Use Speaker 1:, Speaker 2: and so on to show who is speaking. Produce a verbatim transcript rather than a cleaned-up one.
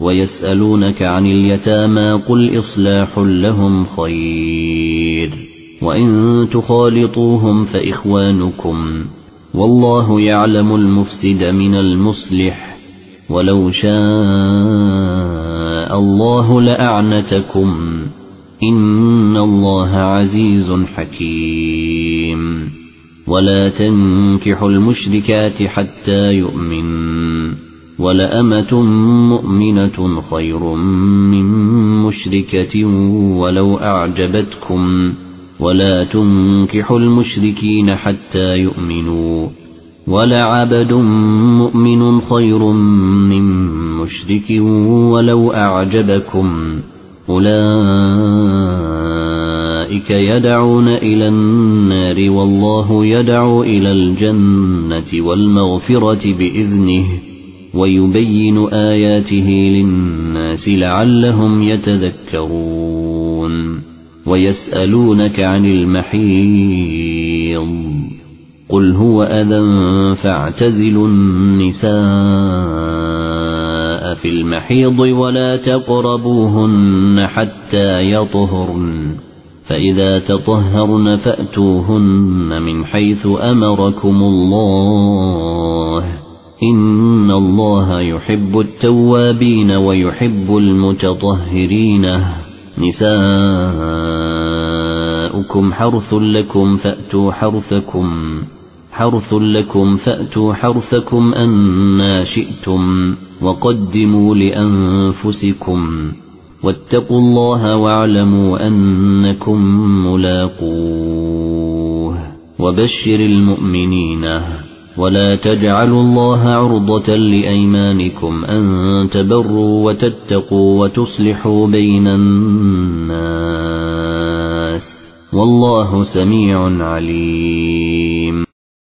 Speaker 1: ويسألونك عن اليتامى قل إصلاح لهم خير وإن تخالطوهم فإخوانكم والله يعلم المفسد من المصلح ولو شاء الله لأعنتكم إن الله عزيز حكيم ولا تنكحوا المشركات حتى يؤمن ولأمة مؤمنة خير من مشركة ولو أعجبتكم ولا تنكحوا المشركين حتى يؤمنوا ولعبد مؤمن خير من مشرك ولو أعجبكم أولئك يدعون إلى النار والله يدعو إلى الجنة والمغفرة بإذنه ويبين آياته للناس لعلهم يتذكرون ويسألونك عن المحيض قل هو أذى فاعتزلوا النساء في المحيض ولا تقربوهن حتى يطهرن فإذا تطهرن فأتوهن من حيث أمركم الله إن الله يحب التوابين ويحب المتطهرين نساؤكم حرث لكم فأتوا حرثكم حرث لكم فأتوا حرثكم أنى شئتم وقدموا لأنفسكم واتقوا الله واعلموا أنكم ملاقوه وبشر المؤمنين ولا تجعلوا الله عرضة لأيمانكم أن تبروا وتتقوا وتصلحوا بين الناس والله سميع عليم.